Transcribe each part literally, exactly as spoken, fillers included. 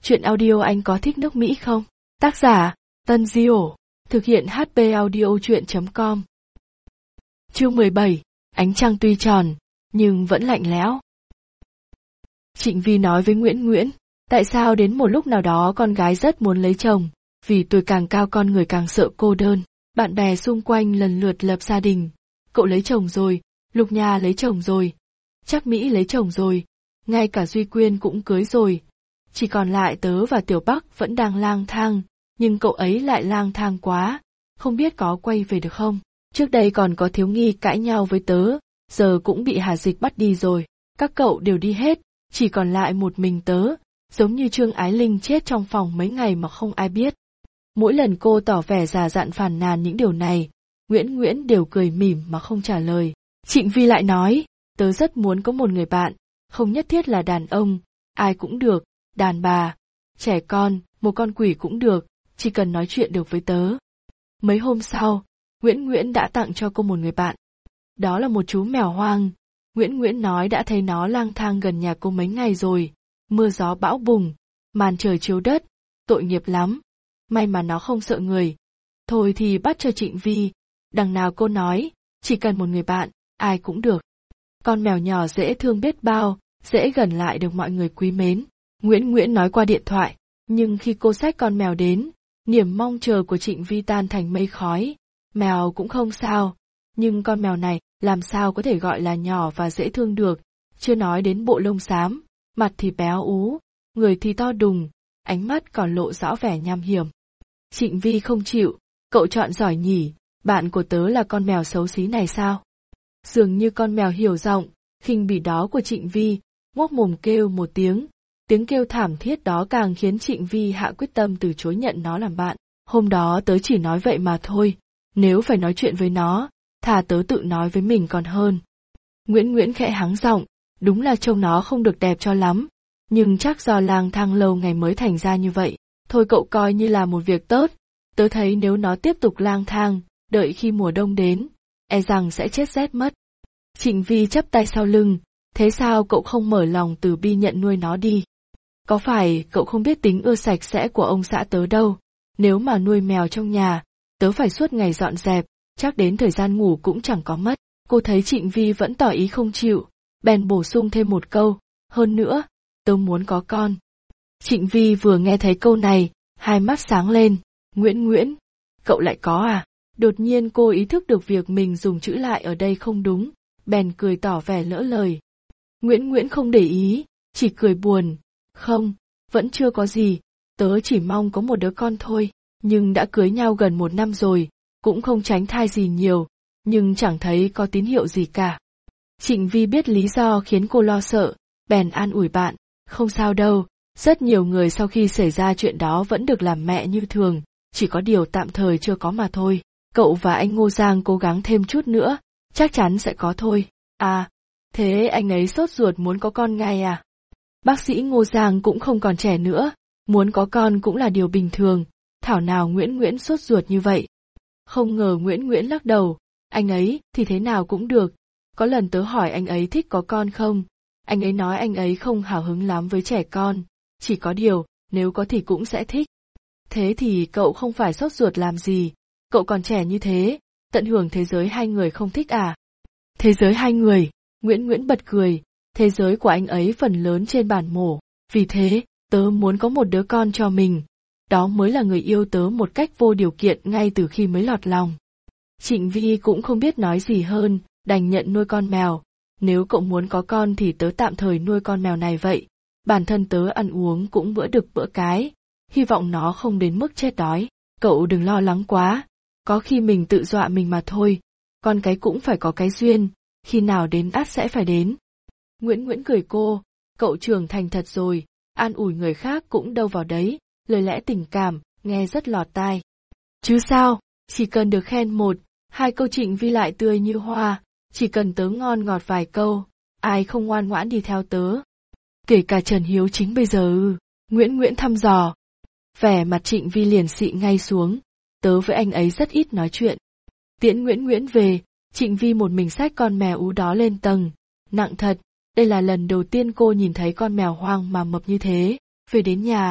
Chuyện audio anh có thích nước Mỹ không? Tác giả, Tân Diổ. Thực hiện hát pê audio chuyện chấm com. Chương mười bảy, ánh trăng tuy tròn, nhưng vẫn lạnh lẽo. Trịnh Vi nói với Nguyễn Nguyễn, tại sao đến một lúc nào đó con gái rất muốn lấy chồng, vì tuổi càng cao con người càng sợ cô đơn. Bạn bè xung quanh lần lượt lập gia đình. Cậu lấy chồng rồi, Lục Nha lấy chồng rồi, Trác Mỹ lấy chồng rồi, ngay cả Duy Quyên cũng cưới rồi. Chỉ còn lại tớ và Tiểu Bắc vẫn đang lang thang, nhưng cậu ấy lại lang thang quá, không biết có quay về được không. Trước đây còn có Thiếu Nghi cãi nhau với tớ, giờ cũng bị Hà Dịch bắt đi rồi. Các cậu đều đi hết, chỉ còn lại một mình tớ, giống như Trương Ái Linh chết trong phòng mấy ngày mà không ai biết. Mỗi lần cô tỏ vẻ già dặn phàn nàn những điều này, Nguyễn Nguyễn đều cười mỉm mà không trả lời. Trịnh Vi lại nói, tớ rất muốn có một người bạn, không nhất thiết là đàn ông, ai cũng được, đàn bà, trẻ con, một con quỷ cũng được, chỉ cần nói chuyện được với tớ. Mấy hôm sau, Nguyễn Nguyễn đã tặng cho cô một người bạn. Đó là một chú mèo hoang. Nguyễn Nguyễn nói đã thấy nó lang thang gần nhà cô mấy ngày rồi, mưa gió bão bùng, màn trời chiếu đất, tội nghiệp lắm. May mà nó không sợ người. Thôi thì bắt cho Trịnh Vi, đằng nào cô nói, chỉ cần một người bạn, ai cũng được. Con mèo nhỏ dễ thương biết bao, dễ gần lại được mọi người quý mến. Nguyễn Nguyễn nói qua điện thoại, nhưng khi cô xách con mèo đến, niềm mong chờ của Trịnh Vi tan thành mây khói. Mèo cũng không sao, nhưng con mèo này làm sao có thể gọi là nhỏ và dễ thương được, chưa nói đến bộ lông xám, mặt thì béo ú, người thì to đùng, ánh mắt còn lộ rõ vẻ nham hiểm. Trịnh Vi không chịu, cậu chọn giỏi nhỉ, bạn của tớ là con mèo xấu xí này sao? Dường như con mèo hiểu giọng, khinh bỉ đó của Trịnh Vi, ngoác mồm kêu một tiếng, tiếng kêu thảm thiết đó càng khiến Trịnh Vi hạ quyết tâm từ chối nhận nó làm bạn. Hôm đó tớ chỉ nói vậy mà thôi, nếu phải nói chuyện với nó, thà tớ tự nói với mình còn hơn. Nguyễn Nguyễn khẽ hắng giọng, đúng là trông nó không được đẹp cho lắm, nhưng chắc do lang thang lâu ngày mới thành ra như vậy. Thôi cậu coi như là một việc tốt, tớ thấy nếu nó tiếp tục lang thang, đợi khi mùa đông đến, e rằng sẽ chết rét mất. Trịnh Vi chắp tay sau lưng, thế sao cậu không mở lòng từ bi nhận nuôi nó đi? Có phải cậu không biết tính ưa sạch sẽ của ông xã tớ đâu, nếu mà nuôi mèo trong nhà, tớ phải suốt ngày dọn dẹp, chắc đến thời gian ngủ cũng chẳng có mất. Cô thấy Trịnh Vi vẫn tỏ ý không chịu, bèn bổ sung thêm một câu, hơn nữa, tớ muốn có con. Trịnh Vi vừa nghe thấy câu này, hai mắt sáng lên, Nguyễn Nguyễn, cậu lại có à? Đột nhiên cô ý thức được việc mình dùng chữ lại ở đây không đúng, bèn cười tỏ vẻ lỡ lời. Nguyễn Nguyễn không để ý, chỉ cười buồn, không, vẫn chưa có gì, tớ chỉ mong có một đứa con thôi, nhưng đã cưới nhau gần một năm rồi, cũng không tránh thai gì nhiều, nhưng chẳng thấy có tín hiệu gì cả. Trịnh Vi biết lý do khiến cô lo sợ, bèn an ủi bạn, không sao đâu, rất nhiều người sau khi xảy ra chuyện đó vẫn được làm mẹ như thường, chỉ có điều tạm thời chưa có mà thôi. Cậu và anh Ngô Giang cố gắng thêm chút nữa, chắc chắn sẽ có thôi. À, thế anh ấy sốt ruột muốn có con ngay à? Bác sĩ Ngô Giang cũng không còn trẻ nữa, muốn có con cũng là điều bình thường, thảo nào Nguyễn Nguyễn sốt ruột như vậy. Không ngờ Nguyễn Nguyễn lắc đầu, anh ấy thì thế nào cũng được, có lần tớ hỏi anh ấy thích có con không, anh ấy nói anh ấy không hào hứng lắm với trẻ con, chỉ có điều, nếu có thì cũng sẽ thích. Thế thì cậu không phải sốt ruột làm gì, cậu còn trẻ như thế, tận hưởng thế giới hai người không thích à? Thế giới hai người, Nguyễn Nguyễn bật cười, thế giới của anh ấy phần lớn trên bàn mổ, vì thế, tớ muốn có một đứa con cho mình, đó mới là người yêu tớ một cách vô điều kiện ngay từ khi mới lọt lòng. Trịnh Vi cũng không biết nói gì hơn, đành nhận nuôi con mèo, nếu cậu muốn có con thì tớ tạm thời nuôi con mèo này vậy, bản thân tớ ăn uống cũng bữa đực bữa cái, hy vọng nó không đến mức chết đói, cậu đừng lo lắng quá, có khi mình tự dọa mình mà thôi, con cái cũng phải có cái duyên, khi nào đến ắt sẽ phải đến. Nguyễn Nguyễn cười cô, cậu trưởng thành thật rồi, an ủi người khác cũng đâu vào đấy, lời lẽ tình cảm, nghe rất lọt tai. Chứ sao, chỉ cần được khen một, hai câu Trịnh Vi lại tươi như hoa, chỉ cần tớ ngon ngọt vài câu, ai không ngoan ngoãn đi theo tớ. Kể cả Trần Hiếu Chính bây giờ ư, Nguyễn Nguyễn thăm dò. Vẻ mặt Trịnh Vi liền xị ngay xuống, tớ với anh ấy rất ít nói chuyện. Tiễn Nguyễn Nguyễn về, Trịnh Vi một mình xách con mèo ú đó lên tầng, nặng thật, đây là lần đầu tiên cô nhìn thấy con mèo hoang mà mập như thế. Về đến nhà,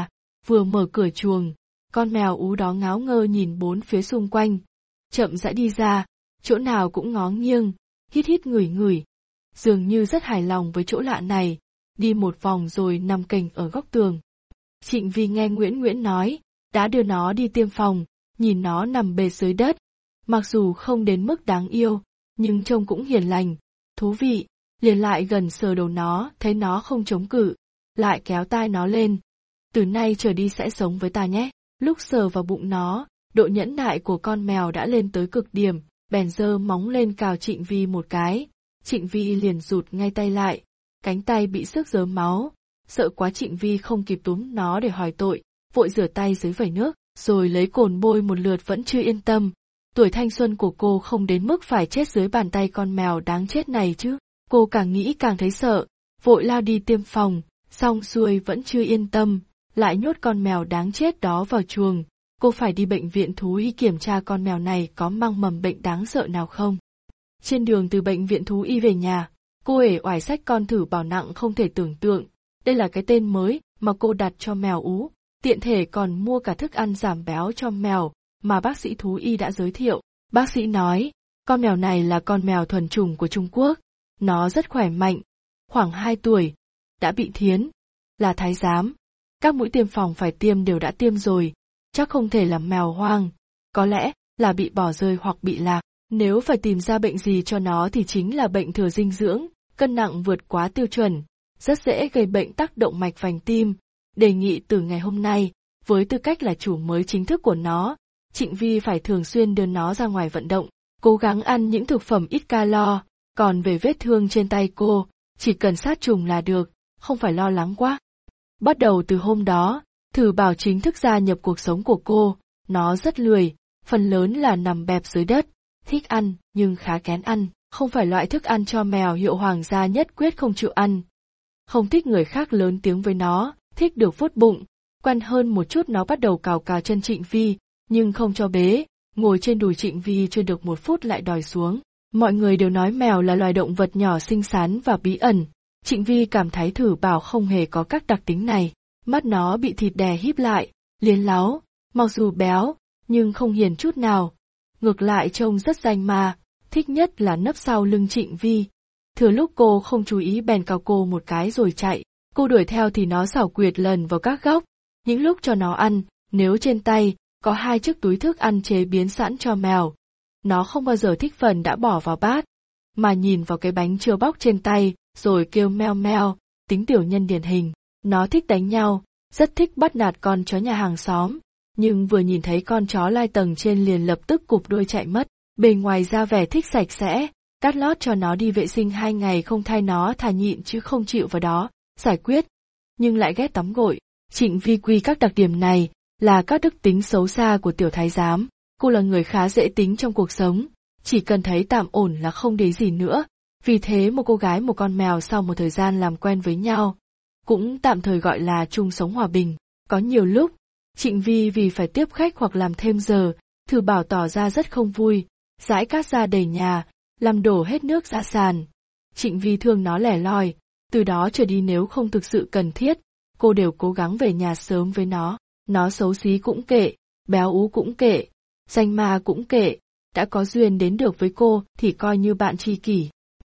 vừa mở cửa chuồng, con mèo ú đó ngáo ngơ nhìn bốn phía xung quanh, chậm rãi đi ra, chỗ nào cũng ngó nghiêng, hít hít ngửi ngửi, dường như rất hài lòng với chỗ lạ này, đi một vòng rồi nằm kềnh ở góc tường. Trịnh Vi nghe Nguyễn Nguyễn nói, đã đưa nó đi tiêm phòng, nhìn nó nằm bệt dưới đất, mặc dù không đến mức đáng yêu, nhưng trông cũng hiền lành, thú vị, liền lại gần sờ đầu nó, thấy nó không chống cự, lại kéo tai nó lên. Từ nay trở đi sẽ sống với ta nhé. Lúc sờ vào bụng nó, độ nhẫn nại của con mèo đã lên tới cực điểm, bèn giơ móng lên cào Trịnh Vi một cái. Trịnh Vi liền rụt ngay tay lại, cánh tay bị xước rớm máu, sợ quá Trịnh Vi không kịp túm nó để hỏi tội, vội rửa tay dưới vẩy nước, rồi lấy cồn bôi một lượt vẫn chưa yên tâm. Tuổi thanh xuân của cô không đến mức phải chết dưới bàn tay con mèo đáng chết này chứ. Cô càng nghĩ càng thấy sợ, vội lao đi tiêm phòng, xong xuôi vẫn chưa yên tâm, lại nhốt con mèo đáng chết đó vào chuồng. Cô phải đi bệnh viện thú y kiểm tra con mèo này có mang mầm bệnh đáng sợ nào không. Trên đường từ bệnh viện thú y về nhà, cô uể oải xách con thử bảo nặng không thể tưởng tượng. Đây là cái tên mới mà cô đặt cho mèo ú, tiện thể còn mua cả thức ăn giảm béo cho mèo mà bác sĩ thú y đã giới thiệu. Bác sĩ nói, con mèo này là con mèo thuần chủng của Trung Quốc, nó rất khỏe mạnh, khoảng hai tuổi, đã bị thiến, là thái giám. Các mũi tiêm phòng phải tiêm đều đã tiêm rồi, chắc không thể là mèo hoang, có lẽ là bị bỏ rơi hoặc bị lạc. Nếu phải tìm ra bệnh gì cho nó thì chính là bệnh thừa dinh dưỡng, cân nặng vượt quá tiêu chuẩn, rất dễ gây bệnh tác động mạch vành tim. Đề nghị từ ngày hôm nay, với tư cách là chủ mới chính thức của nó, Trịnh Vi phải thường xuyên đưa nó ra ngoài vận động, cố gắng ăn những thực phẩm ít calo. Còn về vết thương trên tay cô, chỉ cần sát trùng là được, không phải lo lắng quá. Bắt đầu từ hôm đó, Thử Bảo chính thức gia nhập cuộc sống của cô, nó rất lười, phần lớn là nằm bẹp dưới đất, thích ăn nhưng khá kén ăn, không phải loại thức ăn cho mèo hiệu hoàng gia nhất quyết không chịu ăn. Không thích người khác lớn tiếng với nó, thích được vuốt bụng, quen hơn một chút nó bắt đầu cào cào chân Trịnh Vi, nhưng không cho bế, ngồi trên đùi Trịnh Vi chưa được một phút lại đòi xuống. Mọi người đều nói mèo là loài động vật nhỏ xinh xắn và bí ẩn, Trịnh Vi cảm thấy Thử Bảo không hề có các đặc tính này, mắt nó bị thịt đè híp lại, liến láu, mặc dù béo, nhưng không hiền chút nào. Ngược lại trông rất danh ma, thích nhất là nấp sau lưng Trịnh Vi. Thừa lúc cô không chú ý bèn cào cô một cái rồi chạy, cô đuổi theo thì nó xảo quyệt lần vào các góc. Những lúc cho nó ăn, nếu trên tay có hai chiếc túi thức ăn chế biến sẵn cho mèo, nó không bao giờ thích phần đã bỏ vào bát, mà nhìn vào cái bánh chưa bóc trên tay, rồi kêu meo meo, tính tiểu nhân điển hình. Nó thích đánh nhau, rất thích bắt nạt con chó nhà hàng xóm, nhưng vừa nhìn thấy con chó lai tầng trên liền lập tức cụp đuôi chạy mất. Bề ngoài ra vẻ thích sạch sẽ, cắt lót cho nó đi vệ sinh hai ngày không thay nó thà nhịn chứ không chịu vào đó, giải quyết. Nhưng lại ghét tắm gội. Trịnh Vi quy các đặc điểm này là các đức tính xấu xa của tiểu thái giám. Cô là người khá dễ tính trong cuộc sống, chỉ cần thấy tạm ổn là không để gì nữa. Vì thế một cô gái một con mèo sau một thời gian làm quen với nhau, cũng tạm thời gọi là chung sống hòa bình. Có nhiều lúc, Trịnh Vi vì phải tiếp khách hoặc làm thêm giờ, Thử Bảo tỏ ra rất không vui, rải cát ra đầy nhà, làm đổ hết nước ra sàn. Trịnh Vi thương nó lẻ loi, từ đó trở đi nếu không thực sự cần thiết, cô đều cố gắng về nhà sớm với nó. Nó xấu xí cũng kệ, béo ú cũng kệ, danh ma cũng kệ, đã có duyên đến được với cô thì coi như bạn tri kỷ.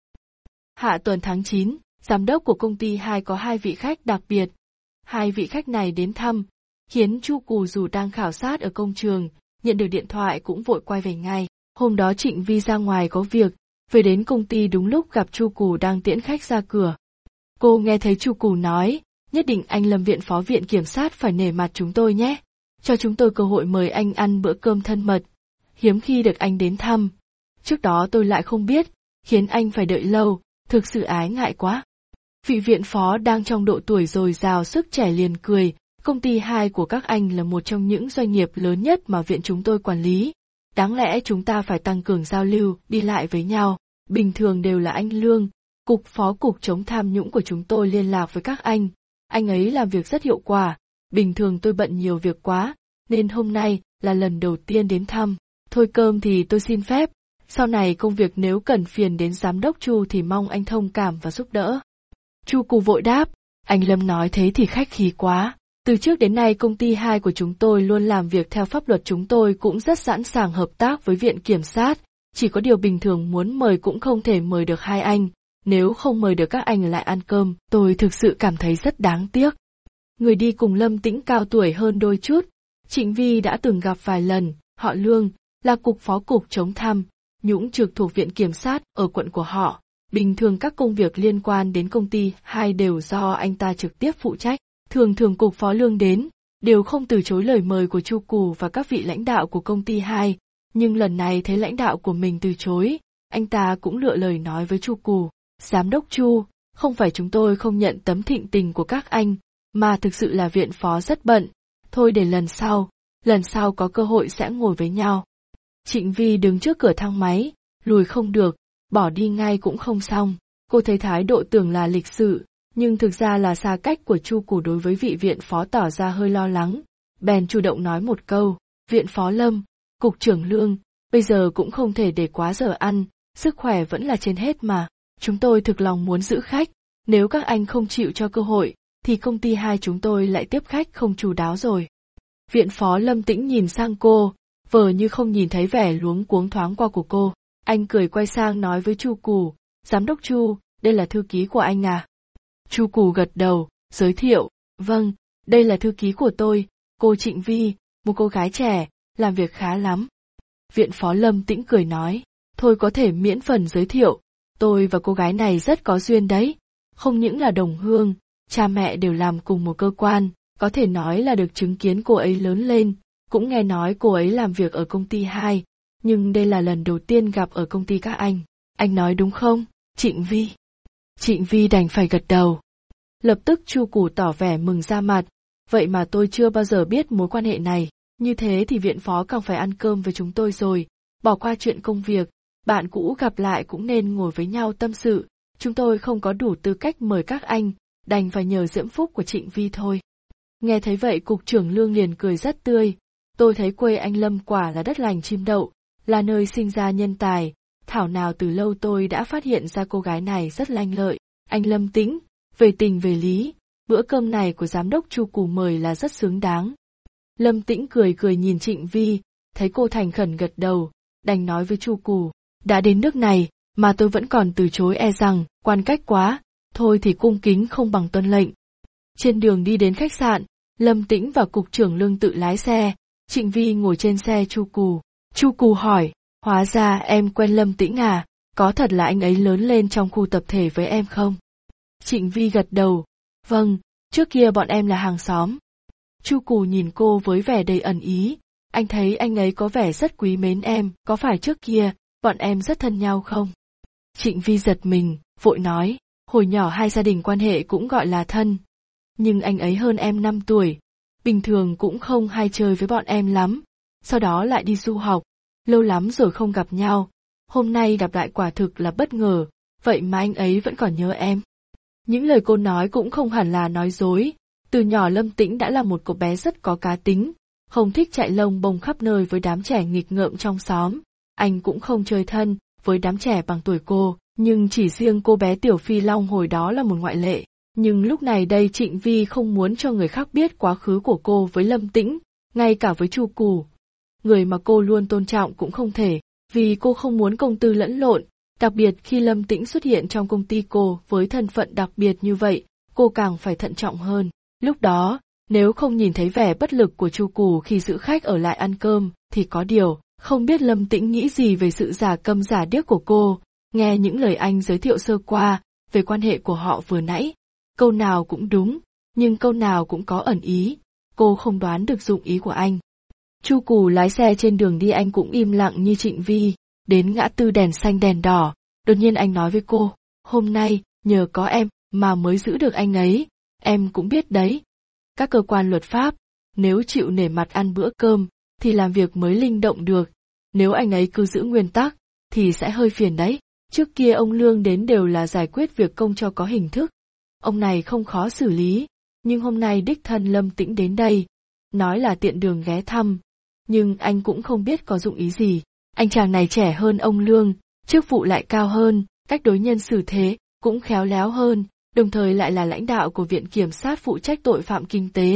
Hạ tuần tháng chín, giám đốc của công ty hai có hai vị khách đặc biệt. Hai vị khách này đến thăm, khiến Chu Cù dù đang khảo sát ở công trường, nhận được điện thoại cũng vội quay về ngay. Hôm đó Trịnh Vi ra ngoài có việc, về đến công ty đúng lúc gặp Chu Cù đang tiễn khách ra cửa. Cô nghe thấy Chu Cù nói, nhất định anh Lâm viện phó viện kiểm sát phải nể mặt chúng tôi nhé, cho chúng tôi cơ hội mời anh ăn bữa cơm thân mật, hiếm khi được anh đến thăm. Trước đó tôi lại không biết, khiến anh phải đợi lâu, thực sự ái ngại quá. Vị viện phó đang trong độ tuổi dồi dào sức trẻ liền cười, công ty hai của các anh là một trong những doanh nghiệp lớn nhất mà viện chúng tôi quản lý. Đáng lẽ chúng ta phải tăng cường giao lưu, đi lại với nhau, bình thường đều là anh Lương, cục phó cục chống tham nhũng của chúng tôi liên lạc với các anh. Anh ấy làm việc rất hiệu quả, bình thường tôi bận nhiều việc quá, nên hôm nay là lần đầu tiên đến thăm. Thôi cơm thì tôi xin phép, sau này công việc nếu cần phiền đến giám đốc Chu thì mong anh thông cảm và giúp đỡ. Chu Cù vội đáp, anh Lâm nói thế thì khách khí quá, Từ trước đến nay công ty hai của chúng tôi luôn làm việc theo pháp luật, chúng tôi cũng rất sẵn sàng hợp tác với viện kiểm sát, chỉ có điều bình thường muốn mời cũng không thể mời được hai anh, nếu không mời được các anh lại ăn cơm, tôi thực sự cảm thấy rất đáng tiếc. Người đi cùng Lâm Tĩnh cao tuổi hơn đôi chút, Trịnh Vi đã từng gặp vài lần, họ Lương, là cục phó cục chống tham nhũng trực thuộc viện kiểm sát ở quận của họ. Bình thường các công việc liên quan đến công ty hai đều do anh ta trực tiếp phụ trách. Thường thường cục phó Lương đến, đều không từ chối lời mời của Chu Cù và các vị lãnh đạo của công ty hai, nhưng lần này thấy lãnh đạo của mình từ chối, anh ta cũng lựa lời nói với Chu Cù, Giám đốc Chu, không phải chúng tôi không nhận tấm thịnh tình của các anh, mà thực sự là viện phó rất bận, thôi để lần sau, lần sau có cơ hội sẽ ngồi với nhau. Trịnh Vi đứng trước cửa thang máy, lùi không được, bỏ đi ngay cũng không xong, cô thấy thái độ tưởng là lịch sự, nhưng thực ra là xa cách của Chu Cù đối với vị viện phó tỏ ra hơi lo lắng, bèn chủ động nói một câu, viện phó Lâm, cục trưởng Lương, bây giờ cũng không thể để quá giờ ăn, sức khỏe vẫn là trên hết mà, chúng tôi thực lòng muốn giữ khách, nếu các anh không chịu cho cơ hội, thì công ty hai chúng tôi lại tiếp khách không chu đáo rồi. Viện phó Lâm Tĩnh nhìn sang cô, vờ như không nhìn thấy vẻ luống cuống thoáng qua của cô, anh cười quay sang nói với Chu Cù, Giám đốc Chu, đây là thư ký của anh à? Chu Cù gật đầu, giới thiệu, vâng, đây là thư ký của tôi, cô Trịnh Vi, một cô gái trẻ, làm việc khá lắm. Viện phó Lâm Tĩnh cười nói, thôi có thể miễn phần giới thiệu, tôi và cô gái này rất có duyên đấy, không những là đồng hương, cha mẹ đều làm cùng một cơ quan, có thể nói là được chứng kiến cô ấy lớn lên, cũng nghe nói cô ấy làm việc ở công ty hai, nhưng đây là lần đầu tiên gặp ở công ty các anh, anh nói đúng không, Trịnh Vi? Trịnh Vi đành phải gật đầu. Lập tức Chu Cù tỏ vẻ mừng ra mặt, vậy mà tôi chưa bao giờ biết mối quan hệ này, như thế thì viện phó càng phải ăn cơm với chúng tôi rồi, bỏ qua chuyện công việc, bạn cũ gặp lại cũng nên ngồi với nhau tâm sự, chúng tôi không có đủ tư cách mời các anh, đành phải nhờ diễm phúc của Trịnh Vi thôi. Nghe thấy vậy cục trưởng Lương liền cười rất tươi, tôi thấy quê anh Lâm quả là đất lành chim đậu, là nơi sinh ra nhân tài, thảo nào từ lâu tôi đã phát hiện ra cô gái này rất lanh lợi, anh Lâm Tĩnh, về tình về lý, bữa cơm này của giám đốc Chu Cù mời là rất xứng đáng. Lâm Tĩnh cười cười nhìn Trịnh Vi, thấy cô thành khẩn gật đầu, đành nói với Chu Cù, đã đến nước này, mà tôi vẫn còn từ chối e rằng, quan cách quá, thôi thì cung kính không bằng tuân lệnh. Trên đường đi đến khách sạn, Lâm Tĩnh và cục trưởng Lương tự lái xe, Trịnh Vi ngồi trên xe Chu Cù. Chu Cù hỏi, hóa ra em quen Lâm Tĩnh à, có thật là anh ấy lớn lên trong khu tập thể với em không? Trịnh Vi gật đầu, vâng, trước kia bọn em là hàng xóm. Chu Cù nhìn cô với vẻ đầy ẩn ý, anh thấy anh ấy có vẻ rất quý mến em, có phải trước kia, bọn em rất thân nhau không? Trịnh Vi giật mình, vội nói, hồi nhỏ hai gia đình quan hệ cũng gọi là thân. Nhưng anh ấy hơn em năm tuổi, bình thường cũng không hay chơi với bọn em lắm, sau đó lại đi du học, lâu lắm rồi không gặp nhau, hôm nay gặp lại quả thực là bất ngờ, vậy mà anh ấy vẫn còn nhớ em. Những lời cô nói cũng không hẳn là nói dối, từ nhỏ Lâm Tĩnh đã là một cô bé rất có cá tính, không thích chạy lông bông khắp nơi với đám trẻ nghịch ngợm trong xóm, anh cũng không chơi thân với đám trẻ bằng tuổi cô, nhưng chỉ riêng cô bé Tiểu Phi Long hồi đó là một ngoại lệ. Nhưng lúc này đây Trịnh Vi không muốn cho người khác biết quá khứ của cô với Lâm Tĩnh, ngay cả với Chu Cù. Người mà cô luôn tôn trọng cũng không thể, vì cô không muốn công tư lẫn lộn, đặc biệt khi Lâm Tĩnh xuất hiện trong công ty cô với thân phận đặc biệt như vậy, cô càng phải thận trọng hơn. Lúc đó, nếu không nhìn thấy vẻ bất lực của Chu Cù khi giữ khách ở lại ăn cơm, thì có điều, không biết Lâm Tĩnh nghĩ gì về sự giả câm giả điếc của cô, nghe những lời anh giới thiệu sơ qua về quan hệ của họ vừa nãy. Câu nào cũng đúng, nhưng câu nào cũng có ẩn ý, cô không đoán được dụng ý của anh. Chu Cù lái xe trên đường đi anh cũng im lặng như Trịnh Vi, đến ngã tư đèn xanh đèn đỏ, đột nhiên anh nói với cô, hôm nay, nhờ có em, mà mới giữ được anh ấy, em cũng biết đấy. Các cơ quan luật pháp, nếu chịu nể mặt ăn bữa cơm, thì làm việc mới linh động được, nếu anh ấy cứ giữ nguyên tắc, thì sẽ hơi phiền đấy. Trước kia ông Lương đến đều là giải quyết việc công cho có hình thức. Ông này không khó xử lý, nhưng hôm nay đích thân Lâm Tĩnh đến đây, nói là tiện đường ghé thăm, nhưng anh cũng không biết có dụng ý gì. Anh chàng này trẻ hơn ông Lương, chức vụ lại cao hơn, cách đối nhân xử thế cũng khéo léo hơn, đồng thời lại là lãnh đạo của Viện Kiểm sát phụ trách tội phạm kinh tế,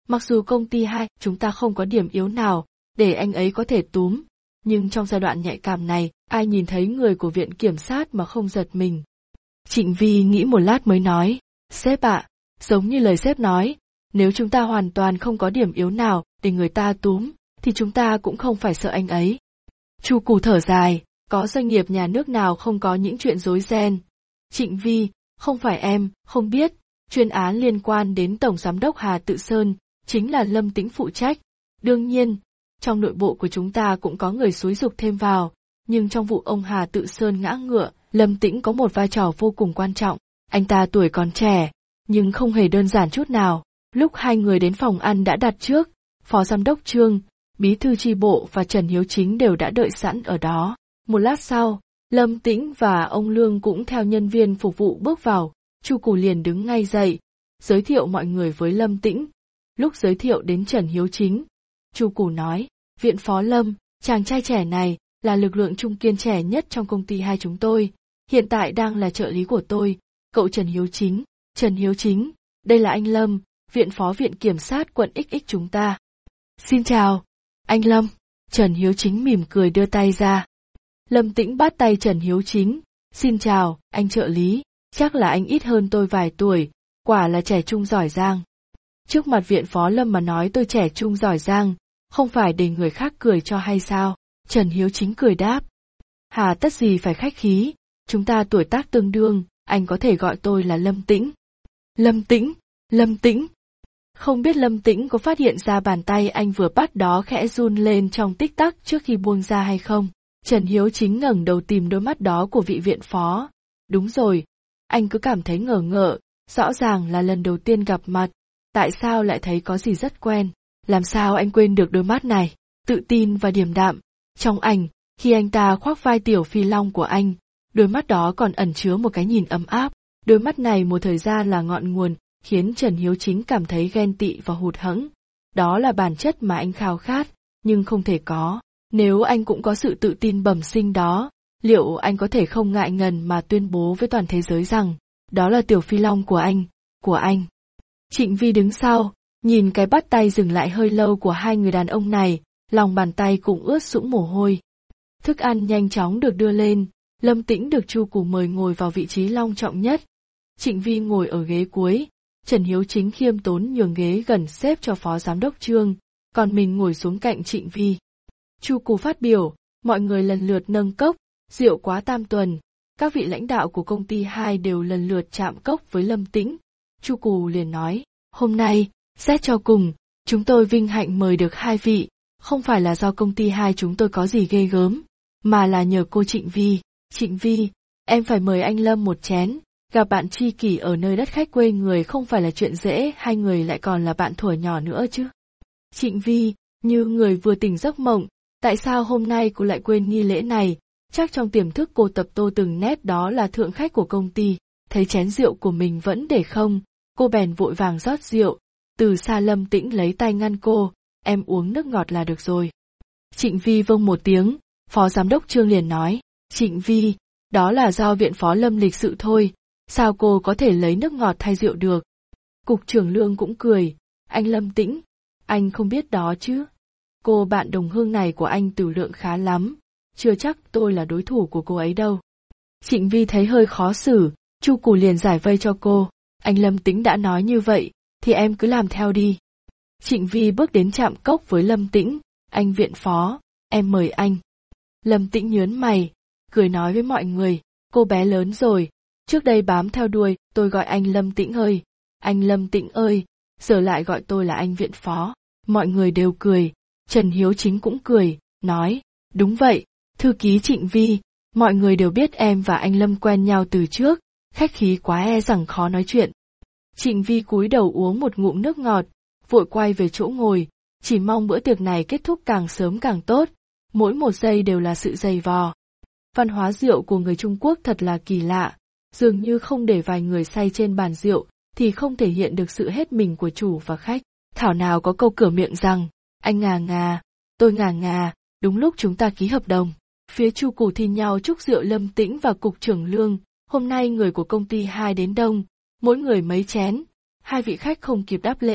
Mặc dù công ty hai chúng ta không có điểm yếu nào để anh ấy có thể túm, nhưng trong giai đoạn nhạy cảm này, ai nhìn thấy người của viện kiểm sát mà không giật mình. Trịnh Vi nghĩ một lát mới nói, sếp ạ, giống như lời sếp nói, nếu chúng ta hoàn toàn không có điểm yếu nào để người ta túm, thì chúng ta cũng không phải sợ anh ấy. Chu Cù thở dài, có doanh nghiệp nhà nước nào không có những chuyện rối ren. Trịnh Vi, không phải em, không biết, chuyên án liên quan đến Tổng Giám đốc Hà Tự Sơn, chính là Lâm Tĩnh phụ trách. Đương nhiên, trong nội bộ của chúng ta cũng có người xúi giục thêm vào, nhưng trong vụ ông Hà Tự Sơn ngã ngựa, Lâm Tĩnh có một vai trò vô cùng quan trọng. Anh ta tuổi còn trẻ, nhưng không hề đơn giản chút nào. Lúc hai người đến phòng ăn đã đặt trước, Phó Giám đốc Trương, Bí thư chi bộ và Trần Hiếu Chính đều đã đợi sẵn ở đó. Một lát sau, Lâm Tĩnh và ông Lương cũng theo nhân viên phục vụ bước vào, Chu Cù liền đứng ngay dậy, giới thiệu mọi người với Lâm Tĩnh. Lúc giới thiệu đến Trần Hiếu Chính, Chu Cù nói, Viện Phó Lâm, chàng trai trẻ này, là lực lượng trung kiên trẻ nhất trong công ty hai chúng tôi, hiện tại đang là trợ lý của tôi, cậu Trần Hiếu Chính. Trần Hiếu Chính, đây là anh Lâm, Viện Phó Viện Kiểm sát quận ích ích chúng ta. Xin chào, anh Lâm. Trần Hiếu Chính mỉm cười đưa tay ra. Lâm Tĩnh bắt tay Trần Hiếu Chính, xin chào, anh trợ lý, chắc là anh ít hơn tôi vài tuổi, quả là trẻ trung giỏi giang. Trước mặt Viện Phó Lâm mà nói tôi trẻ trung giỏi giang, không phải để người khác cười cho hay sao? Trần Hiếu Chính cười đáp. Hà tất gì phải khách khí, chúng ta tuổi tác tương đương, anh có thể gọi tôi là Lâm Tĩnh. Lâm Tĩnh, Lâm Tĩnh. Không biết Lâm Tĩnh có phát hiện ra bàn tay anh vừa bắt đó khẽ run lên trong tích tắc trước khi buông ra hay không? Trần Hiếu Chính ngẩng đầu tìm đôi mắt đó của vị viện phó. Đúng rồi, anh cứ cảm thấy ngờ ngợ, rõ ràng là lần đầu tiên gặp mặt, tại sao lại thấy có gì rất quen, làm sao anh quên được đôi mắt này, tự tin và điềm đạm. Trong ảnh, khi anh ta khoác vai Tiểu Phi Long của anh, đôi mắt đó còn ẩn chứa một cái nhìn ấm áp, đôi mắt này một thời gian là ngọn nguồn, khiến Trần Hiếu Chính cảm thấy ghen tị và hụt hẫng. Đó là bản chất mà anh khao khát, nhưng không thể có. Nếu anh cũng có sự tự tin bẩm sinh đó, liệu anh có thể không ngại ngần mà tuyên bố với toàn thế giới rằng, đó là Tiểu Phi Long của anh, của anh. Trịnh Vi đứng sau, nhìn cái bắt tay dừng lại hơi lâu của hai người đàn ông này, lòng bàn tay cũng ướt sũng mồ hôi. Thức ăn nhanh chóng được đưa lên, Lâm Tĩnh được Chu Cù mời ngồi vào vị trí long trọng nhất. Trịnh Vi ngồi ở ghế cuối, Trần Hiếu Chính khiêm tốn nhường ghế gần xếp cho Phó Giám đốc Trương, còn mình ngồi xuống cạnh Trịnh Vi. Chu Cù phát biểu, mọi người lần lượt nâng cốc, rượu quá tam tuần, các vị lãnh đạo của công ty hai đều lần lượt chạm cốc với Lâm Tĩnh. Chu Cù liền nói, hôm nay, xét cho cùng, chúng tôi vinh hạnh mời được hai vị, không phải là do công ty hai chúng tôi có gì ghê gớm, mà là nhờ cô Trịnh Vi. Trịnh Vi, em phải mời anh Lâm một chén, gặp bạn tri kỷ ở nơi đất khách quê người không phải là chuyện dễ, hai người lại còn là bạn thuở nhỏ nữa chứ. Trịnh Vi, như người vừa tỉnh giấc mộng, tại sao hôm nay cô lại quên nghi lễ này, chắc trong tiềm thức cô tập tô từng nét đó là thượng khách của công ty, thấy chén rượu của mình vẫn để không, cô bèn vội vàng rót rượu, từ xa Lâm Tĩnh lấy tay ngăn cô, em uống nước ngọt là được rồi. Trịnh Vi vâng một tiếng, Phó Giám đốc Trương liền nói, Trịnh Vi, đó là do Viện Phó Lâm lịch sự thôi, sao cô có thể lấy nước ngọt thay rượu được. Cục trưởng Lương cũng cười, anh Lâm Tĩnh, anh không biết đó chứ. Cô bạn đồng hương này của anh tử lượng khá lắm, chưa chắc tôi là đối thủ của cô ấy đâu. Trịnh Vi thấy hơi khó xử, Chu Cù liền giải vây cho cô, anh Lâm Tĩnh đã nói như vậy, thì em cứ làm theo đi. Trịnh Vi bước đến chạm cốc với Lâm Tĩnh, anh Viện Phó, em mời anh. Lâm Tĩnh nhớn mày, cười nói với mọi người, cô bé lớn rồi, trước đây bám theo đuôi, tôi gọi anh Lâm Tĩnh ơi, anh Lâm Tĩnh ơi, giờ lại gọi tôi là anh Viện Phó. Mọi người đều cười, Trần Hiếu Chính cũng cười, nói, đúng vậy, thư ký Trịnh Vi, mọi người đều biết em và anh Lâm quen nhau từ trước, khách khí quá e rằng khó nói chuyện. Trịnh Vi cúi đầu uống một ngụm nước ngọt, vội quay về chỗ ngồi, chỉ mong bữa tiệc này kết thúc càng sớm càng tốt, mỗi một giây đều là sự dày vò. Văn hóa rượu của người Trung Quốc thật là kỳ lạ, dường như không để vài người say trên bàn rượu, thì không thể hiện được sự hết mình của chủ và khách. Thảo nào có câu cửa miệng rằng, anh ngà ngà, tôi ngà ngà, đúng lúc chúng ta ký hợp đồng. Phía Chu Cù thi nhau chúc rượu Lâm Tĩnh và Cục trưởng Lương, hôm nay người của công ty hai đến đông, mỗi người mấy chén, hai vị khách không kịp đáp lễ,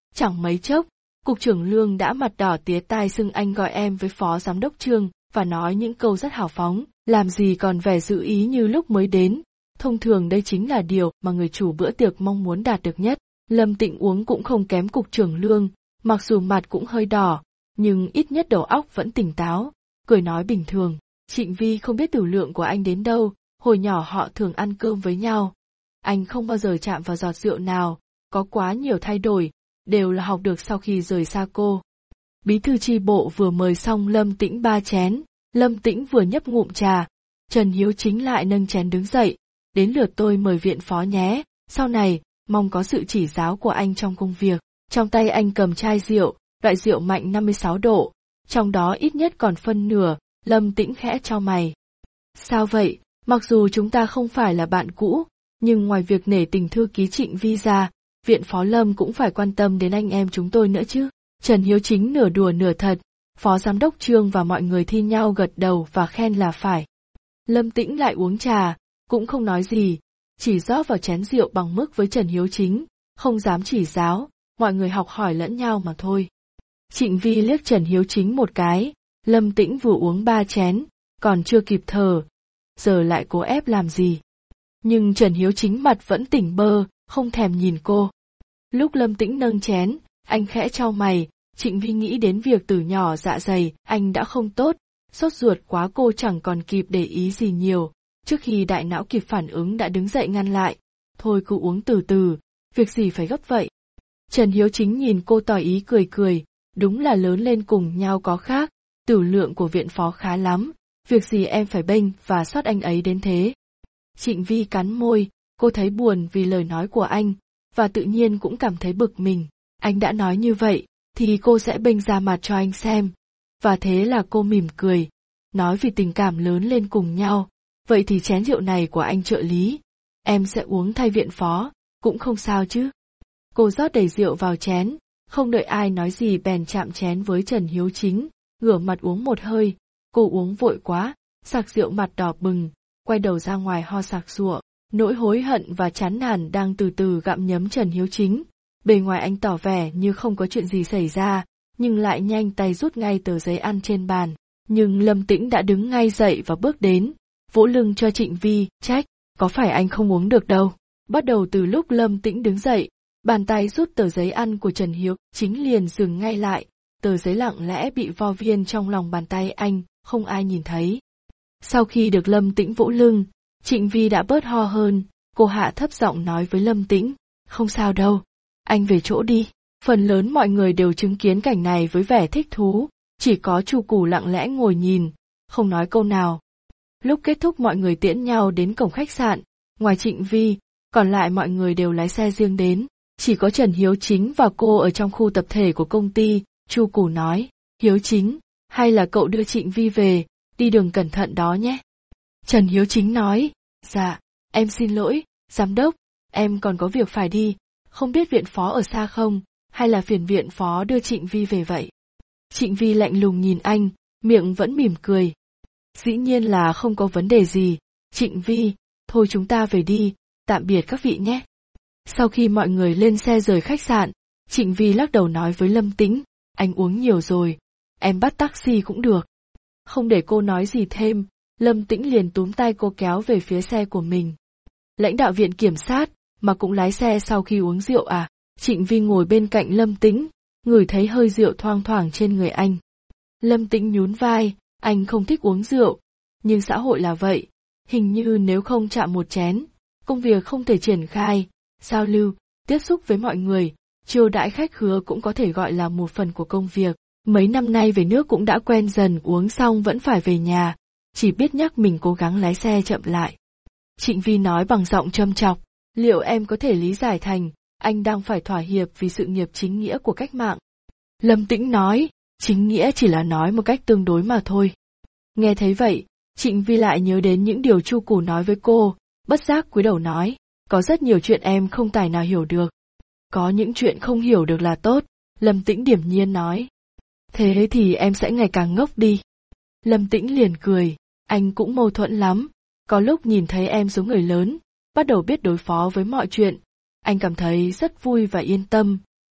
Chẳng mấy chốc, cục trưởng Lương đã mặt đỏ tía tai xưng anh gọi em với phó giám đốc Trương và nói những câu rất hào phóng, làm gì còn vẻ giữ ý như lúc mới đến. Thông thường đây chính là điều mà người chủ bữa tiệc mong muốn đạt được nhất. Lâm Tĩnh uống cũng không kém cục trưởng Lương, mặc dù mặt cũng hơi đỏ, nhưng ít nhất đầu óc vẫn tỉnh táo, cười nói bình thường. Trịnh Vi không biết tử lượng của anh đến đâu, hồi nhỏ họ thường ăn cơm với nhau. Anh không bao giờ chạm vào giọt rượu nào, có quá nhiều thay đổi, đều là học được sau khi rời xa cô. Bí thư chi bộ vừa mời xong Lâm Tĩnh ba chén, Lâm Tĩnh vừa nhấp ngụm trà, Trần Hiếu Chính lại nâng chén đứng dậy, đến lượt tôi mời viện phó nhé, sau này, mong có sự chỉ giáo của anh trong công việc. Trong tay anh cầm chai rượu, loại rượu mạnh năm mươi sáu độ, trong đó ít nhất còn phân nửa, Lâm Tĩnh khẽ chau mày. Sao vậy, mặc dù chúng ta không phải là bạn cũ, nhưng ngoài việc nể tình thư ký Trịnh Vi ra, viện phó Lâm cũng phải quan tâm đến anh em chúng tôi nữa chứ. Trần Hiếu Chính nửa đùa nửa thật, phó giám đốc Trương và mọi người thi nhau gật đầu và khen là phải. Lâm Tĩnh lại uống trà, cũng không nói gì, chỉ rót vào chén rượu bằng mức với Trần Hiếu Chính, không dám chỉ giáo, mọi người học hỏi lẫn nhau mà thôi. Trịnh Vi liếc Trần Hiếu Chính một cái, Lâm Tĩnh vừa uống ba chén, còn chưa kịp thở, giờ lại cố ép làm gì. Nhưng Trần Hiếu Chính mặt vẫn tỉnh bơ, không thèm nhìn cô. Lúc Lâm Tĩnh nâng chén, anh khẽ chau mày, Trịnh Vi nghĩ đến việc từ nhỏ dạ dày anh đã không tốt, sốt ruột quá cô chẳng còn kịp để ý gì nhiều, trước khi đại não kịp phản ứng đã đứng dậy ngăn lại. Thôi cứ uống từ từ, việc gì phải gấp vậy. Trần Hiếu Chính nhìn cô tỏ ý cười cười, đúng là lớn lên cùng nhau có khác, tử lượng của viện phó khá lắm, việc gì em phải bênh và sót anh ấy đến thế. Trịnh Vi cắn môi, cô thấy buồn vì lời nói của anh, và tự nhiên cũng cảm thấy bực mình. Anh đã nói như vậy, thì cô sẽ bênh ra mặt cho anh xem. Và thế là cô mỉm cười, nói vì tình cảm lớn lên cùng nhau, vậy thì chén rượu này của anh trợ lý, em sẽ uống thay viện phó, cũng không sao chứ. Cô rót đầy rượu vào chén, không đợi ai nói gì bèn chạm chén với Trần Hiếu Chính, ngửa mặt uống một hơi, cô uống vội quá, sặc rượu mặt đỏ bừng, quay đầu ra ngoài ho sặc sụa, nỗi hối hận và chán nản đang từ từ gặm nhấm Trần Hiếu Chính. Bề ngoài anh tỏ vẻ như không có chuyện gì xảy ra, nhưng lại nhanh tay rút ngay tờ giấy ăn trên bàn. Nhưng Lâm Tĩnh đã đứng ngay dậy và bước đến, vỗ lưng cho Trịnh Vi, trách, có phải anh không uống được đâu. Bắt đầu từ lúc Lâm Tĩnh đứng dậy, bàn tay rút tờ giấy ăn của Trần Hiếu Chính liền dừng ngay lại, tờ giấy lặng lẽ bị vo viên trong lòng bàn tay anh, không ai nhìn thấy. Sau khi được Lâm Tĩnh vỗ lưng, Trịnh Vi đã bớt ho hơn, cô hạ thấp giọng nói với Lâm Tĩnh, không sao đâu, anh về chỗ đi. Phần lớn mọi người đều chứng kiến cảnh này với vẻ thích thú, chỉ có Chu Củ lặng lẽ ngồi nhìn, không nói câu nào. Lúc kết thúc mọi người tiễn nhau đến cổng khách sạn, ngoài Trịnh Vi, còn lại mọi người đều lái xe riêng đến, chỉ có Trần Hiếu Chính và cô ở trong khu tập thể của công ty. Chu Củ nói, Hiếu Chính, hay là cậu đưa Trịnh Vi về, đi đường cẩn thận đó nhé. Trần Hiếu Chính nói, dạ, em xin lỗi, giám đốc, em còn có việc phải đi, không biết viện phó ở xa không, hay là phiền viện phó đưa Trịnh Vi về vậy. Trịnh Vi lạnh lùng nhìn anh, miệng vẫn mỉm cười. Dĩ nhiên là không có vấn đề gì, Trịnh Vi, thôi chúng ta về đi, tạm biệt các vị nhé. Sau khi mọi người lên xe rời khách sạn, Trịnh Vi lắc đầu nói với Lâm Tĩnh, anh uống nhiều rồi, em bắt taxi cũng được. Không để cô nói gì thêm, Lâm Tĩnh liền túm tay cô kéo về phía xe của mình. Lãnh đạo viện kiểm sát, mà cũng lái xe sau khi uống rượu à? Trịnh Vi ngồi bên cạnh Lâm Tĩnh, ngửi thấy hơi rượu thoang thoảng trên người anh. Lâm Tĩnh nhún vai, anh không thích uống rượu, nhưng xã hội là vậy, hình như nếu không chạm một chén, công việc không thể triển khai, giao lưu, tiếp xúc với mọi người, chiêu đãi khách khứa cũng có thể gọi là một phần của công việc. Mấy năm nay về nước cũng đã quen dần, uống xong vẫn phải về nhà, chỉ biết nhắc mình cố gắng lái xe chậm lại. Trịnh Vi nói bằng giọng châm chọc, liệu em có thể lý giải thành, anh đang phải thỏa hiệp vì sự nghiệp chính nghĩa của cách mạng? Lâm Tĩnh nói, chính nghĩa chỉ là nói một cách tương đối mà thôi. Nghe thấy vậy, Trịnh Vi lại nhớ đến những điều Chu Củ nói với cô, bất giác cúi đầu nói, có rất nhiều chuyện em không tài nào hiểu được. Có những chuyện không hiểu được là tốt, Lâm Tĩnh điềm nhiên nói. Thế thì em sẽ ngày càng ngốc đi. Lâm Tĩnh liền cười, anh cũng mâu thuẫn lắm, có lúc nhìn thấy em giống người lớn, bắt đầu biết đối phó với mọi chuyện, anh cảm thấy rất vui và yên tâm,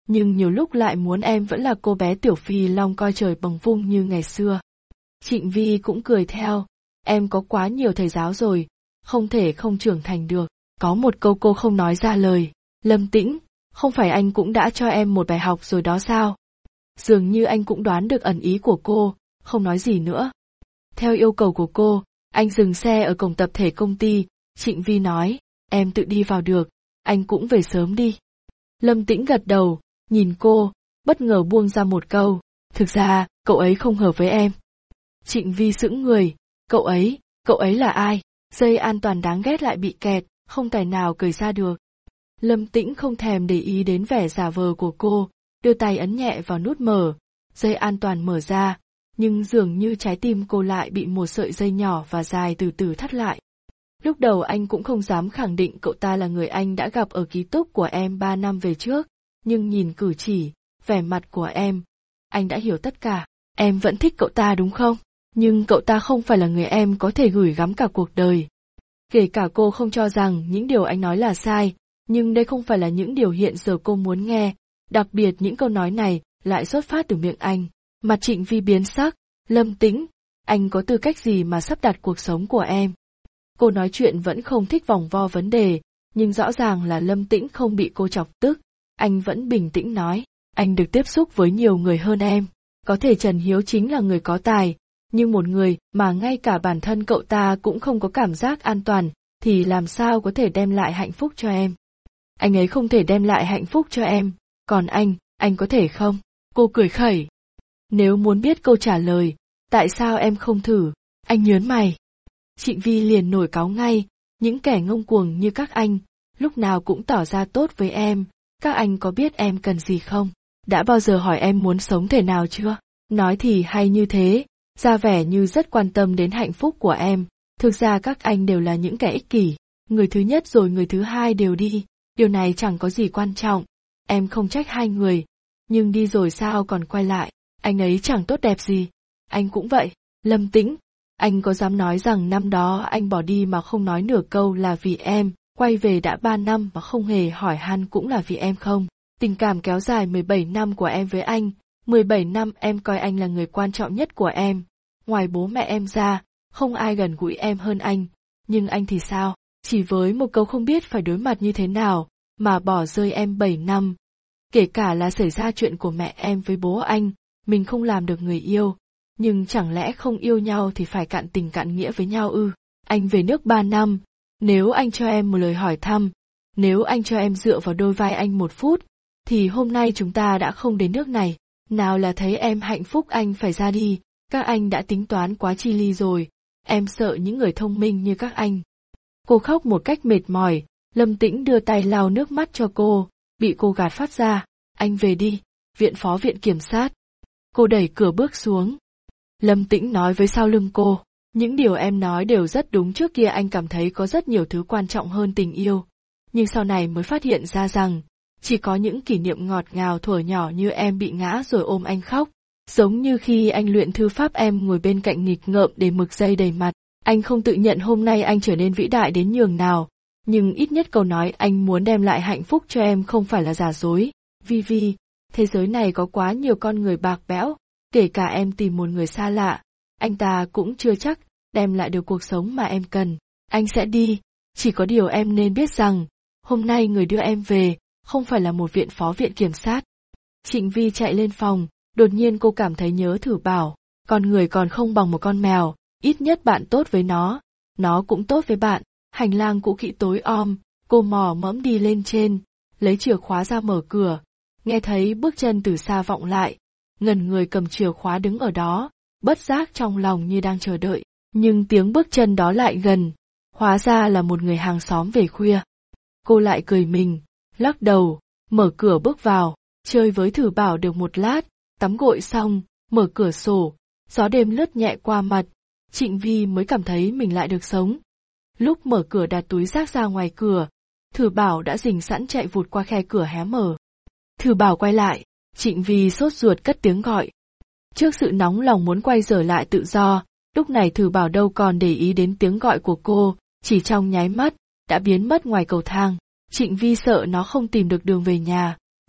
nhưng nhiều lúc lại muốn em vẫn là cô bé tiểu phi long coi trời bằng vung như ngày xưa. Trịnh Vi cũng cười theo, em có quá nhiều thầy giáo rồi, không thể không trưởng thành được. Có một câu cô không nói ra lời, Lâm Tĩnh, không phải anh cũng đã cho em một bài học rồi đó sao? Dường như anh cũng đoán được ẩn ý của cô, không nói gì nữa. Theo yêu cầu của cô, anh dừng xe ở cổng tập thể công ty, Trịnh Vi nói, em tự đi vào được, anh cũng về sớm đi. Lâm Tĩnh gật đầu, nhìn cô, bất ngờ buông ra một câu, thực ra, cậu ấy không hợp với em. Trịnh Vi sững người, cậu ấy, cậu ấy là ai? Dây an toàn đáng ghét lại bị kẹt, không tài nào cởi ra được. Lâm Tĩnh không thèm để ý đến vẻ giả vờ của cô, đưa tay ấn nhẹ vào nút mở, dây an toàn mở ra, nhưng dường như trái tim cô lại bị một sợi dây nhỏ và dài từ từ thắt lại. Lúc đầu anh cũng không dám khẳng định cậu ta là người anh đã gặp ở ký túc của em ba năm về trước, nhưng nhìn cử chỉ, vẻ mặt của em, anh đã hiểu tất cả. Em vẫn thích cậu ta đúng không? Nhưng cậu ta không phải là người em có thể gửi gắm cả cuộc đời. Kể cả cô không cho rằng những điều anh nói là sai, nhưng đây không phải là những điều hiện giờ cô muốn nghe, đặc biệt những câu nói này lại xuất phát từ miệng anh. Mặt Trịnh Vi biến sắc, Lâm Tĩnh, anh có tư cách gì mà sắp đặt cuộc sống của em? Cô nói chuyện vẫn không thích vòng vo vấn đề, nhưng rõ ràng là Lâm Tĩnh không bị cô chọc tức. Anh vẫn bình tĩnh nói, anh được tiếp xúc với nhiều người hơn em. Có thể Trần Hiếu chính là người có tài, nhưng một người mà ngay cả bản thân cậu ta cũng không có cảm giác an toàn, thì làm sao có thể đem lại hạnh phúc cho em? Anh ấy không thể đem lại hạnh phúc cho em, còn anh, anh có thể không? Cô cười khẩy. Nếu muốn biết câu trả lời, tại sao em không thử? Anh nhớn mày. Trịnh Vi liền nổi cáu ngay, những kẻ ngông cuồng như các anh, lúc nào cũng tỏ ra tốt với em, các anh có biết em cần gì không? Đã bao giờ hỏi em muốn sống thế nào chưa? Nói thì hay như thế, ra vẻ như rất quan tâm đến hạnh phúc của em, thực ra các anh đều là những kẻ ích kỷ, người thứ nhất rồi người thứ hai đều đi, điều này chẳng có gì quan trọng, em không trách hai người, nhưng đi rồi sao còn quay lại, anh ấy chẳng tốt đẹp gì, anh cũng vậy. Lâm Tĩnh, anh có dám nói rằng năm đó anh bỏ đi mà không nói nửa câu là vì em, quay về đã ba năm mà không hề hỏi han cũng là vì em không? Tình cảm kéo dài mười bảy năm của em với anh, mười bảy năm em coi anh là người quan trọng nhất của em, ngoài bố mẹ em ra, không ai gần gũi em hơn anh, nhưng anh thì sao, chỉ với một câu không biết phải đối mặt như thế nào, mà bỏ rơi em bảy năm. Kể cả là xảy ra chuyện của mẹ em với bố anh, mình không làm được người yêu, nhưng chẳng lẽ không yêu nhau thì phải cạn tình cạn nghĩa với nhau ư? Anh về nước ba năm, nếu anh cho em một lời hỏi thăm, nếu anh cho em dựa vào đôi vai anh một phút, thì hôm nay chúng ta đã không đến nước này. Nào là thấy em hạnh phúc anh phải ra đi, các anh đã tính toán quá chi ly rồi, em sợ những người thông minh như các anh. Cô khóc một cách mệt mỏi, Lâm Tĩnh đưa tay lau nước mắt cho cô, bị cô gạt phát ra, anh về đi, viện phó viện kiểm sát. Cô đẩy cửa bước xuống. Lâm Tĩnh nói với sau lưng cô, những điều em nói đều rất đúng, trước kia anh cảm thấy có rất nhiều thứ quan trọng hơn tình yêu, nhưng sau này mới phát hiện ra rằng, chỉ có những kỷ niệm ngọt ngào thuở nhỏ như em bị ngã rồi ôm anh khóc, giống như khi anh luyện thư pháp em ngồi bên cạnh nghịch ngợm để mực dây đầy mặt, anh không tự nhận hôm nay anh trở nên vĩ đại đến nhường nào, nhưng ít nhất câu nói anh muốn đem lại hạnh phúc cho em không phải là giả dối. Vi Vi, thế giới này có quá nhiều con người bạc bẽo, kể cả em tìm một người xa lạ, anh ta cũng chưa chắc đem lại được cuộc sống mà em cần, anh sẽ đi, chỉ có điều em nên biết rằng, hôm nay người đưa em về, không phải là một viện phó viện kiểm sát. Trịnh Vi chạy lên phòng, đột nhiên cô cảm thấy nhớ Thử Bảo, con người còn không bằng một con mèo, ít nhất bạn tốt với nó, nó cũng tốt với bạn. Hành lang cũ kỹ tối om, cô mò mẫm đi lên trên, lấy chìa khóa ra mở cửa, nghe thấy bước chân từ xa vọng lại, ngần người cầm chìa khóa đứng ở đó, bất giác trong lòng như đang chờ đợi, nhưng tiếng bước chân đó lại gần, hóa ra là một người hàng xóm về khuya. Cô lại cười mình, lắc đầu, mở cửa bước vào, chơi với Thử Bảo được một lát, tắm gội xong, mở cửa sổ, gió đêm lướt nhẹ qua mặt, Trịnh Vi mới cảm thấy mình lại được sống. Lúc mở cửa đặt túi rác ra ngoài cửa, Thử Bảo đã rình sẵn chạy vụt qua khe cửa hé mở. Thử Bảo quay lại, Trịnh Vi sốt ruột cất tiếng gọi. Trước sự nóng lòng muốn quay trở lại tự do, lúc này Thử Bảo đâu còn để ý đến tiếng gọi của cô, chỉ trong nháy mắt, đã biến mất ngoài cầu thang. Trịnh Vi sợ nó không tìm được đường về nhà,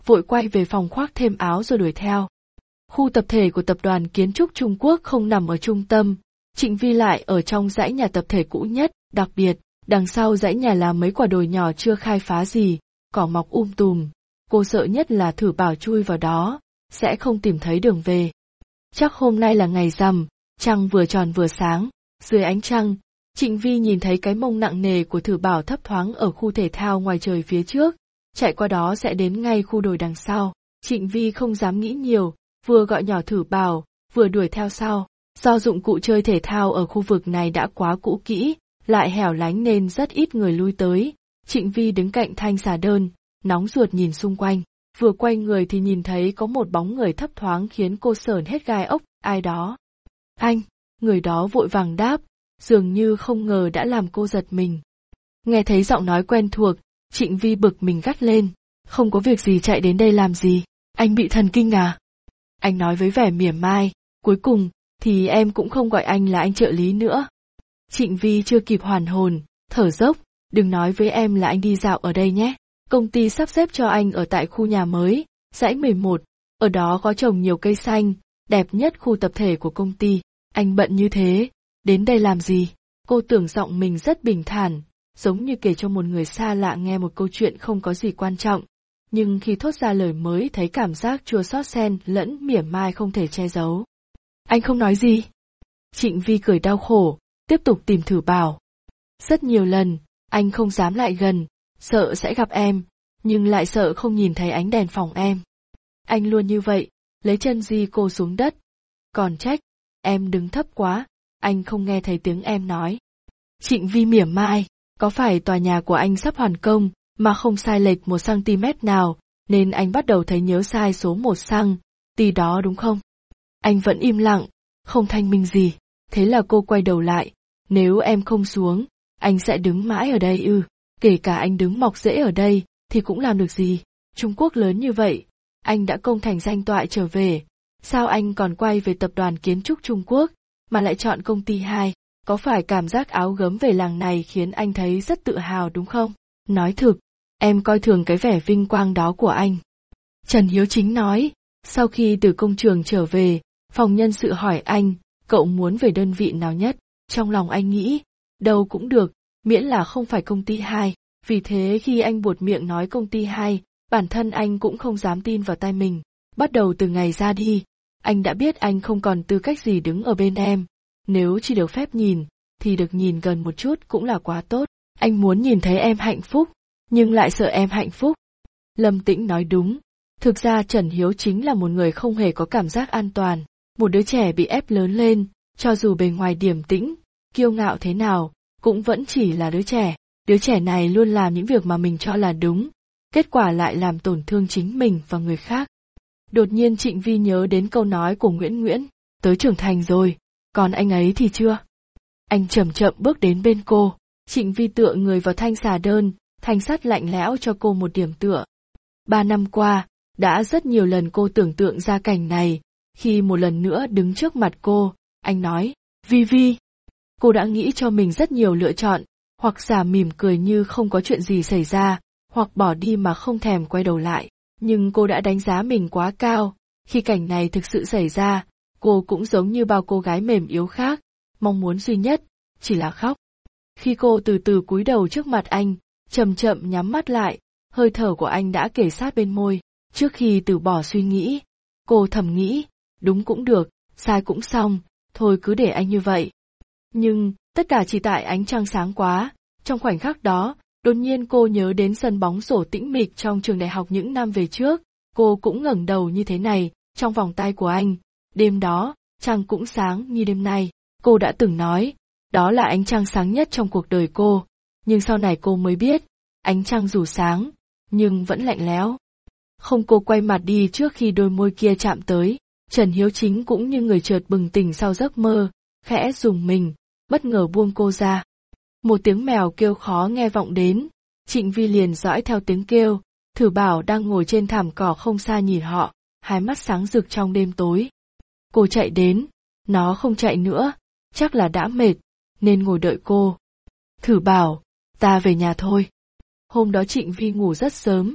vội quay về phòng khoác thêm áo rồi đuổi theo. Khu tập thể của tập đoàn kiến trúc Trung Quốc không nằm ở trung tâm, Trịnh Vi lại ở trong dãy nhà tập thể cũ nhất, đặc biệt, đằng sau dãy nhà là mấy quả đồi nhỏ chưa khai phá gì, cỏ mọc um tùm. Cô sợ nhất là Thử Bảo chui vào đó, sẽ không tìm thấy đường về. Chắc hôm nay là ngày rằm, trăng vừa tròn vừa sáng, dưới ánh trăng, Trịnh Vi nhìn thấy cái mông nặng nề của Thử Bảo thấp thoáng ở khu thể thao ngoài trời phía trước, chạy qua đó sẽ đến ngay khu đồi đằng sau. Trịnh Vi không dám nghĩ nhiều, vừa gọi nhỏ Thử Bảo, vừa đuổi theo sau. Do dụng cụ chơi thể thao ở khu vực này đã quá cũ kỹ, lại hẻo lánh nên rất ít người lui tới. Trịnh Vi đứng cạnh thanh xà đơn, nóng ruột nhìn xung quanh, vừa quay người thì nhìn thấy có một bóng người thấp thoáng khiến cô sởn hết gai ốc, ai đó. Anh, người đó vội vàng đáp, dường như không ngờ đã làm cô giật mình. Nghe thấy giọng nói quen thuộc, Trịnh Vi bực mình gắt lên, không có việc gì chạy đến đây làm gì, anh bị thần kinh à? Anh nói với vẻ mỉa mai, cuối cùng, thì em cũng không gọi anh là anh trợ lý nữa. Trịnh Vi chưa kịp hoàn hồn, thở dốc, đừng nói với em là anh đi dạo ở đây nhé. Công ty sắp xếp cho anh ở tại khu nhà mới, dãy mười một, ở đó có trồng nhiều cây xanh, đẹp nhất khu tập thể của công ty. Anh bận như thế, đến đây làm gì? Cô tưởng giọng mình rất bình thản, giống như kể cho một người xa lạ nghe một câu chuyện không có gì quan trọng. Nhưng khi thốt ra lời mới thấy cảm giác chua xót xen lẫn mỉa mai không thể che giấu. Anh không nói gì. Trịnh Vi cười đau khổ, tiếp tục tìm Thử Bảo. Rất nhiều lần, anh không dám lại gần, sợ sẽ gặp em, nhưng lại sợ không nhìn thấy ánh đèn phòng em. Anh luôn như vậy, lấy chân di cô xuống đất. Còn trách, em đứng thấp quá, anh không nghe thấy tiếng em nói. Trịnh Vi mỉa mai, có phải tòa nhà của anh sắp hoàn công, mà không sai lệch một cm nào, nên anh bắt đầu thấy nhớ sai số một xăng, tí đó đúng không? Anh vẫn im lặng, không thanh minh gì, thế là cô quay đầu lại, nếu em không xuống, anh sẽ đứng mãi ở đây ư, kể cả anh đứng mọc rễ ở đây, thì cũng làm được gì, Trung Quốc lớn như vậy, anh đã công thành danh toại trở về, sao anh còn quay về tập đoàn kiến trúc Trung Quốc, mà lại chọn công ty hai, có phải cảm giác áo gấm về làng này khiến anh thấy rất tự hào đúng không? Nói thực, em coi thường cái vẻ vinh quang đó của anh. Trần Hiếu Chính nói, sau khi từ công trường trở về, phòng nhân sự hỏi anh, cậu muốn về đơn vị nào nhất? Trong lòng anh nghĩ, đâu cũng được, miễn là không phải công ty hai. Vì thế khi anh buột miệng nói công ty hai, bản thân anh cũng không dám tin vào tai mình. Bắt đầu từ ngày ra đi, anh đã biết anh không còn tư cách gì đứng ở bên em. Nếu chỉ được phép nhìn, thì được nhìn gần một chút cũng là quá tốt. Anh muốn nhìn thấy em hạnh phúc, nhưng lại sợ em hạnh phúc. Lâm Tĩnh nói đúng. Thực ra Trần Hiếu Chính là một người không hề có cảm giác an toàn. Một đứa trẻ bị ép lớn lên, cho dù bề ngoài điềm tĩnh, kiêu ngạo thế nào, cũng vẫn chỉ là đứa trẻ. Đứa trẻ này luôn làm những việc mà mình cho là đúng, kết quả lại làm tổn thương chính mình và người khác. Đột nhiên Trịnh Vi nhớ đến câu nói của Nguyễn Nguyễn, tớ trưởng thành rồi, còn anh ấy thì chưa. Anh chậm chậm bước đến bên cô, Trịnh Vi tựa người vào thanh xà đơn, thanh sắt lạnh lẽo cho cô một điểm tựa. Ba năm qua, đã rất nhiều lần cô tưởng tượng ra cảnh này, khi một lần nữa đứng trước mặt cô, anh nói, Vi Vi. Cô đã nghĩ cho mình rất nhiều lựa chọn, hoặc giả mỉm cười như không có chuyện gì xảy ra, hoặc bỏ đi mà không thèm quay đầu lại. Nhưng cô đã đánh giá mình quá cao, khi cảnh này thực sự xảy ra, cô cũng giống như bao cô gái mềm yếu khác, mong muốn duy nhất, chỉ là khóc. Khi cô từ từ cúi đầu trước mặt anh, chậm chậm nhắm mắt lại, hơi thở của anh đã kề sát bên môi. Trước khi từ bỏ suy nghĩ, cô thầm nghĩ, đúng cũng được, sai cũng xong, thôi cứ để anh như vậy. Nhưng, tất cả chỉ tại ánh trăng sáng quá, trong khoảnh khắc đó, đột nhiên cô nhớ đến sân bóng rổ tĩnh mịch trong trường đại học những năm về trước, cô cũng ngẩng đầu như thế này, trong vòng tay của anh. Đêm đó, trăng cũng sáng như đêm nay, cô đã từng nói, đó là ánh trăng sáng nhất trong cuộc đời cô, nhưng sau này cô mới biết, ánh trăng dù sáng, nhưng vẫn lạnh lẽo. Không, cô quay mặt đi trước khi đôi môi kia chạm tới, Trần Hiếu Chính cũng như người chợt bừng tỉnh sau giấc mơ, khẽ rùng mình, bất ngờ buông cô ra. Một tiếng mèo kêu khó nghe vọng đến, Trịnh Vi liền dõi theo tiếng kêu, Thử Bảo đang ngồi trên thảm cỏ không xa nhìn họ, hai mắt sáng rực trong đêm tối. Cô chạy đến, nó không chạy nữa, chắc là đã mệt, nên ngồi đợi cô. Thử Bảo, ta về nhà thôi. Hôm đó Trịnh Vi ngủ rất sớm,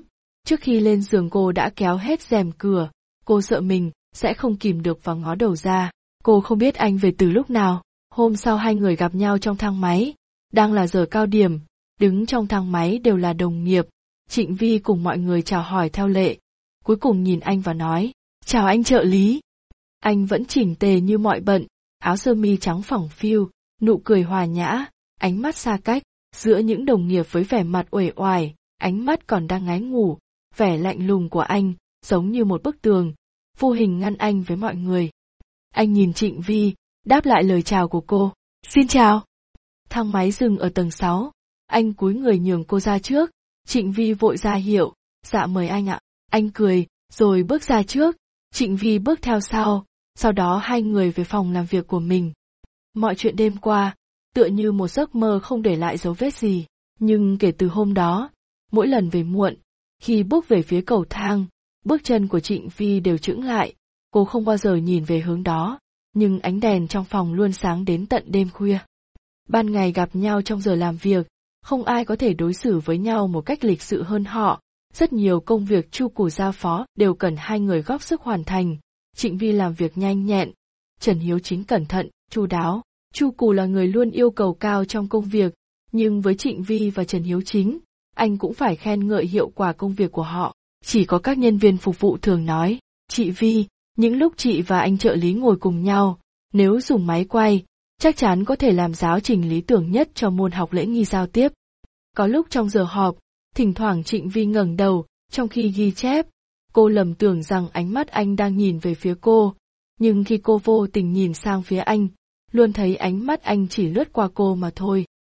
Trước khi lên giường cô đã kéo hết rèm cửa, cô sợ mình sẽ không kìm được và ngó đầu ra. Cô không biết anh về từ lúc nào. Hôm sau hai người gặp nhau trong thang máy, đang là giờ cao điểm, đứng trong thang máy đều là đồng nghiệp. Trịnh Vi cùng mọi người chào hỏi theo lệ, cuối cùng nhìn anh và nói, chào anh trợ lý. Anh vẫn chỉnh tề như mọi bận, áo sơ mi trắng phẳng phiu, nụ cười hòa nhã, ánh mắt xa cách, giữa những đồng nghiệp với vẻ mặt uể oải, ánh mắt còn đang ngái ngủ, vẻ lạnh lùng của anh, giống như một bức tường, vô hình ngăn anh với mọi người. Anh nhìn Trịnh Vi, đáp lại lời chào của cô, xin chào. Thang máy dừng ở tầng sáu, anh cúi người nhường cô ra trước, Trịnh Vi vội ra hiệu, dạ mời anh ạ. Anh cười, rồi bước ra trước, Trịnh Vi bước theo sau, sau đó hai người về phòng làm việc của mình. Mọi chuyện đêm qua, tựa như một giấc mơ không để lại dấu vết gì, nhưng kể từ hôm đó, mỗi lần về muộn, khi bước về phía cầu thang, bước chân của Trịnh Vi đều chững lại, cô không bao giờ nhìn về hướng đó, nhưng ánh đèn trong phòng luôn sáng đến tận đêm khuya. Ban ngày gặp nhau trong giờ làm việc, không ai có thể đối xử với nhau một cách lịch sự hơn họ, rất nhiều công việc Chu Cù giao phó đều cần hai người góp sức hoàn thành. Trịnh Vi làm việc nhanh nhẹn, Trần Hiếu Chính cẩn thận, chu đáo. Chu Cù là người luôn yêu cầu cao trong công việc, nhưng với Trịnh Vi và Trần Hiếu Chính, anh cũng phải khen ngợi hiệu quả công việc của họ. Chỉ có các nhân viên phục vụ thường nói, chị Vi, những lúc chị và anh trợ lý ngồi cùng nhau, nếu dùng máy quay, chắc chắn có thể làm giáo trình lý tưởng nhất cho môn học lễ nghi giao tiếp. Có lúc trong giờ họp, thỉnh thoảng Trịnh Vi ngẩng đầu, trong khi ghi chép, cô lầm tưởng rằng ánh mắt anh đang nhìn về phía cô, nhưng khi cô vô tình nhìn sang phía anh, luôn thấy ánh mắt anh chỉ lướt qua cô mà thôi.